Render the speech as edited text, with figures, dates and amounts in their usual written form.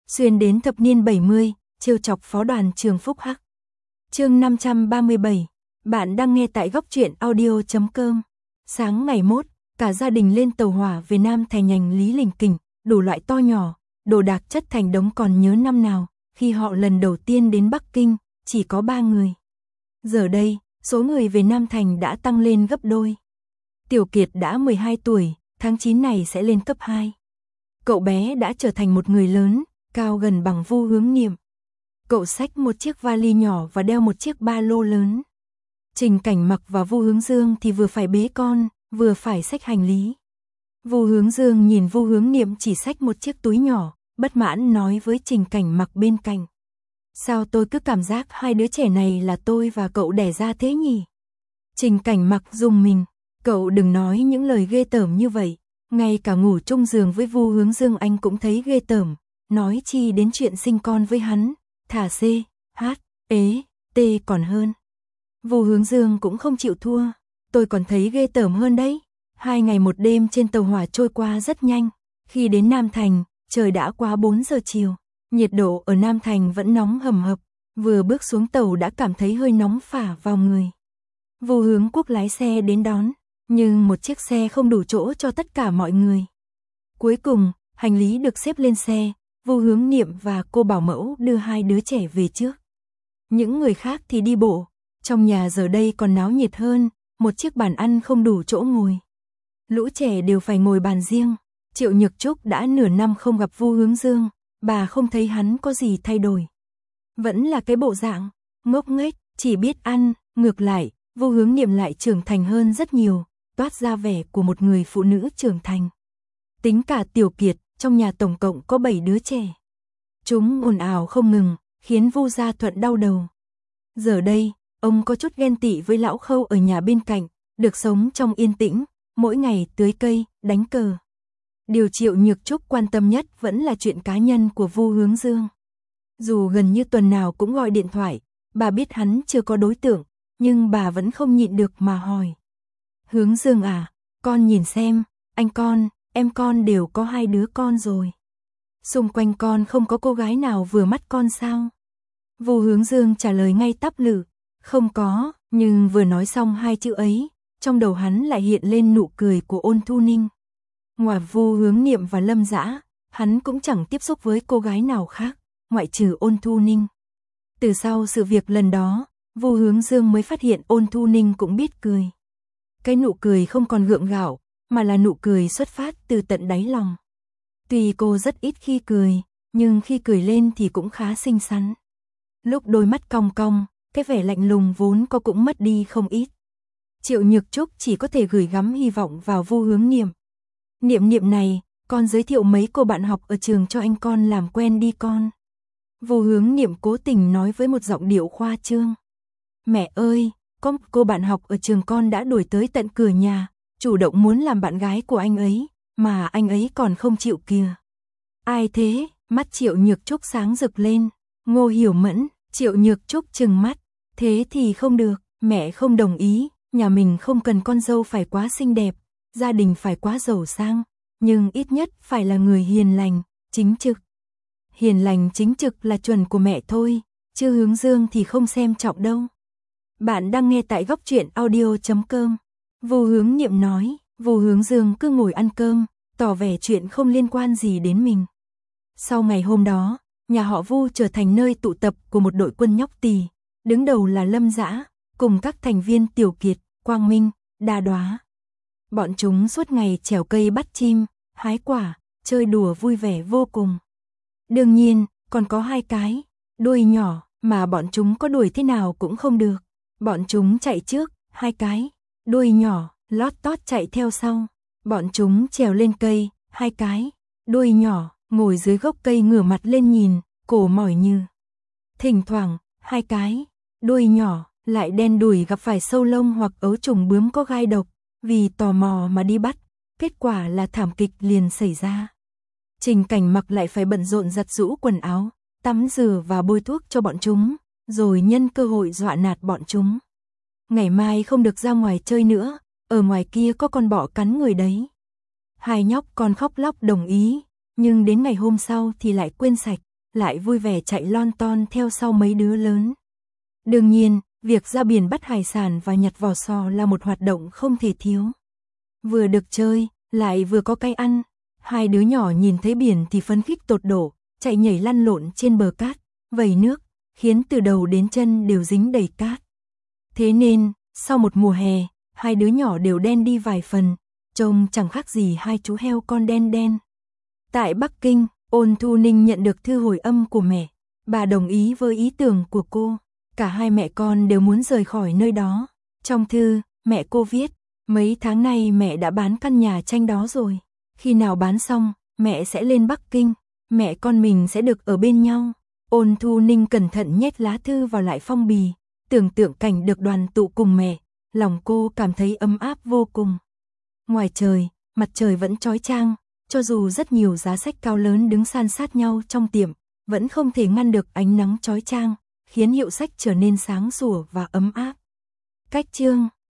xuyên đến thập niên 70, trêu chọc phó đoàn trường Phúc Hắc. Chương 537, bạn đang nghe tại góc truyện audio.com. Sáng ngày mốt, cả gia đình lên tàu hỏa về Nam Thành nhành Lý Lình Kình, đủ loại to nhỏ, đồ đạc chất thành đống. Còn nhớ năm nào, khi họ lần đầu tiên đến Bắc Kinh, chỉ có 3 người. Giờ đây, số người về Nam Thành đã tăng lên gấp đôi. Tiểu Kiệt đã 12 tuổi, tháng 9 này sẽ lên cấp 2. Cậu bé đã trở thành một người lớn, cao gần bằng Vu Hướng Niệm. Cậu xách một chiếc vali nhỏ và đeo một chiếc ba lô lớn. Trình Cảnh Mặc và Vu Hướng Dương thì vừa phải bế con, vừa phải xách hành lý. Vu Hướng Dương nhìn Vu Hướng Niệm chỉ xách một chiếc túi nhỏ, bất mãn nói với Trình Cảnh Mặc bên cạnh. Sao tôi cứ cảm giác hai đứa trẻ này là tôi và cậu đẻ ra thế nhỉ? Trình Cảnh Mặc rùng mình, cậu đừng nói những lời ghê tởm như vậy, ngay cả ngủ chung giường với Vu Hướng Dương anh cũng thấy ghê tởm, nói chi đến chuyện sinh con với hắn, thà C, H, ế, T còn hơn. Vu Hướng Dương cũng không chịu thua, tôi còn thấy ghê tởm hơn đấy. 2 ngày 1 đêm trên tàu hỏa trôi qua rất nhanh, khi đến Nam Thành, trời đã qua 4 giờ chiều, nhiệt độ ở Nam Thành vẫn nóng hầm hập, vừa bước xuống tàu đã cảm thấy hơi nóng phả vào người. Vu Hướng Quốc lái xe đến đón, nhưng một chiếc xe không đủ chỗ cho tất cả mọi người. Cuối cùng, hành lý được xếp lên xe, Vu Hướng Niệm và cô bảo mẫu đưa hai đứa trẻ về trước. Những người khác thì đi bộ, trong nhà giờ đây còn náo nhiệt hơn, một chiếc bàn ăn không đủ chỗ ngồi. Lũ trẻ đều phải ngồi bàn riêng. Triệu Nhược Trúc đã nửa năm không gặp Vu Hướng Dương, bà không thấy hắn có gì thay đổi. Vẫn là cái bộ dạng, ngốc nghếch, chỉ biết ăn, ngược lại, Vu Hướng Niệm lại trưởng thành hơn rất nhiều, toát ra vẻ của một người phụ nữ trưởng thành. Tính cả Tiểu Kiệt, trong nhà tổng cộng có 7 đứa trẻ. Chúng ồn ào không ngừng, khiến Vu Gia Thuận đau đầu. Giờ đây, ông có chút ghen tị với lão Khâu ở nhà bên cạnh, được sống trong yên tĩnh, mỗi ngày tưới cây, đánh cờ. Điều Triệu Nhược Trúc quan tâm nhất vẫn là chuyện cá nhân của Vu Hướng Dương. Dù gần như tuần nào cũng gọi điện thoại, bà biết hắn chưa có đối tượng, nhưng bà vẫn không nhịn được mà hỏi. Hướng Dương à, con nhìn xem, anh con, em con đều có 2 đứa con rồi. Xung quanh con không có cô gái nào vừa mắt con sao? Vu Hướng Dương trả lời ngay tắp lự, không có, nhưng vừa nói xong 2 chữ ấy, trong đầu hắn lại hiện lên nụ cười của Ôn Thu Ninh. Ngoài Vu Hướng Niệm và Lâm Dã, hắn cũng chẳng tiếp xúc với cô gái nào khác, ngoại trừ Ôn Thu Ninh. Từ sau sự việc lần đó, Vu Hướng Dương mới phát hiện Ôn Thu Ninh cũng biết cười. Cái nụ cười không còn gượng gạo, mà là nụ cười xuất phát từ tận đáy lòng. Tuy cô rất ít khi cười, nhưng khi cười lên thì cũng khá xinh xắn. Lúc đôi mắt cong cong, cái vẻ lạnh lùng vốn có cũng mất đi không ít. Triệu Nhược Trúc chỉ có thể gửi gắm hy vọng vào Vu Hướng Niệm. Niệm Niệm này, con giới thiệu mấy cô bạn học ở trường cho anh con làm quen đi con. Vu Hướng Niệm cố tình nói với một giọng điệu khoa trương. Mẹ ơi, có một cô bạn học ở trường con đã đuổi tới tận cửa nhà, chủ động muốn làm bạn gái của anh ấy, mà anh ấy còn không chịu kìa. Ai thế? Mắt Triệu Nhược Trúc sáng rực lên. Ngô Hiểu Mẫn. Triệu Nhược Trúc trừng mắt. Thế thì không được, mẹ không đồng ý, nhà mình không cần con dâu phải quá xinh đẹp, gia đình phải quá giàu sang, nhưng ít nhất phải là người hiền lành, chính trực. Hiền lành chính trực là chuẩn của mẹ thôi, chứ Hướng Dương thì không xem trọng đâu. Bạn đang nghe tại góc truyện audio.com. Vu Hướng Niệm nói, Vu Hướng Dương cứ ngồi ăn cơm, tỏ vẻ chuyện không liên quan gì đến mình. Sau ngày hôm đó, nhà họ Vu trở thành nơi tụ tập của một đội quân nhóc tỳ, đứng đầu là Lâm Dã, cùng các thành viên Tiểu Kiệt, Quang Minh, Đa Đoá. Bọn chúng suốt ngày trèo cây bắt chim, hái quả, chơi đùa vui vẻ vô cùng. Đương nhiên, còn có 2 cái đuôi nhỏ mà bọn chúng có đuổi thế nào cũng không được. Bọn chúng chạy trước, 2 cái đuôi nhỏ lót tót chạy theo sau. Bọn chúng trèo lên cây, 2 cái đuôi nhỏ ngồi dưới gốc cây ngửa mặt lên nhìn, cổ mỏi như. Thỉnh thoảng, 2 cái đuôi nhỏ lại đen đủi gặp phải sâu lông hoặc ấu trùng bướm có gai độc, vì tò mò mà đi bắt, kết quả là thảm kịch liền xảy ra. Trình Cảnh Mặc lại phải bận rộn giặt giũ quần áo, tắm rửa và bôi thuốc cho bọn chúng, rồi nhân cơ hội dọa nạt bọn chúng. Ngày mai không được ra ngoài chơi nữa, ở ngoài kia có con bọ cắn người đấy. 2 nhóc con khóc lóc đồng ý, nhưng đến ngày hôm sau thì lại quên sạch, lại vui vẻ chạy lon ton theo sau mấy đứa lớn. Đương nhiên, việc ra biển bắt hải sản và nhặt vỏ sò là một hoạt động không thể thiếu. Vừa được chơi, lại vừa có cái ăn. Hai đứa nhỏ nhìn thấy biển thì phấn khích tột độ, chạy nhảy lăn lộn trên bờ cát, vẩy nước, khiến từ đầu đến chân đều dính đầy cát. Thế nên, sau một mùa hè, hai đứa nhỏ đều đen đi vài phần, trông chẳng khác gì hai chú heo con đen đen. Tại Bắc Kinh, Ôn Thu Ninh nhận được thư hồi âm của mẹ. Bà đồng ý với ý tưởng của cô. Cả hai mẹ con đều muốn rời khỏi nơi đó. Trong thư, mẹ cô viết, mấy tháng nay mẹ đã bán căn nhà tranh đó rồi. Khi nào bán xong, mẹ sẽ lên Bắc Kinh, mẹ con mình sẽ được ở bên nhau. Ôn Thu Ninh cẩn thận nhét lá thư vào lại phong bì, tưởng tượng cảnh được đoàn tụ cùng mẹ, lòng cô cảm thấy ấm áp vô cùng. Ngoài trời, mặt trời vẫn chói chang, cho dù rất nhiều giá sách cao lớn đứng san sát nhau trong tiệm, vẫn không thể ngăn được ánh nắng chói chang, khiến hiệu sách trở nên sáng sủa và ấm áp. Cách chương